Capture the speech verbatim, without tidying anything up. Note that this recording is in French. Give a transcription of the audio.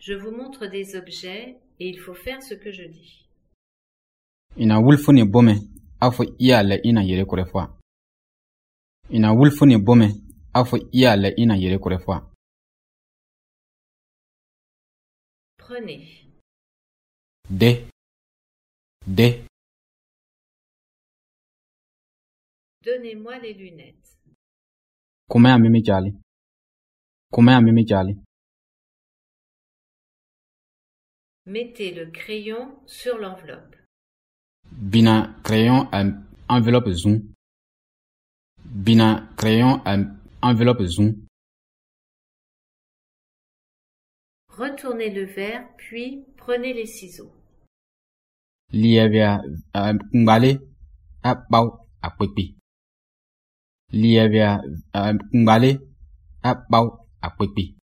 Je vous montre des objets et il faut faire ce que je dis. Ina wulfuni bome afo iyale ina yere kurefwa. Ina wulfuni bome afo iyale ina yere kurefwa. Prenez. De. De. Donnez-moi les lunettes. Kumea mimi jali. Kumea mimi jali. Mettez le crayon sur l'enveloppe. Bina crayon en enveloppe zoom. Bina crayon en enveloppe zoom. Retournez le verre, puis prenez les ciseaux. Lievia ngale a bau a kwepi. Lievia ngale a bau a kwepi.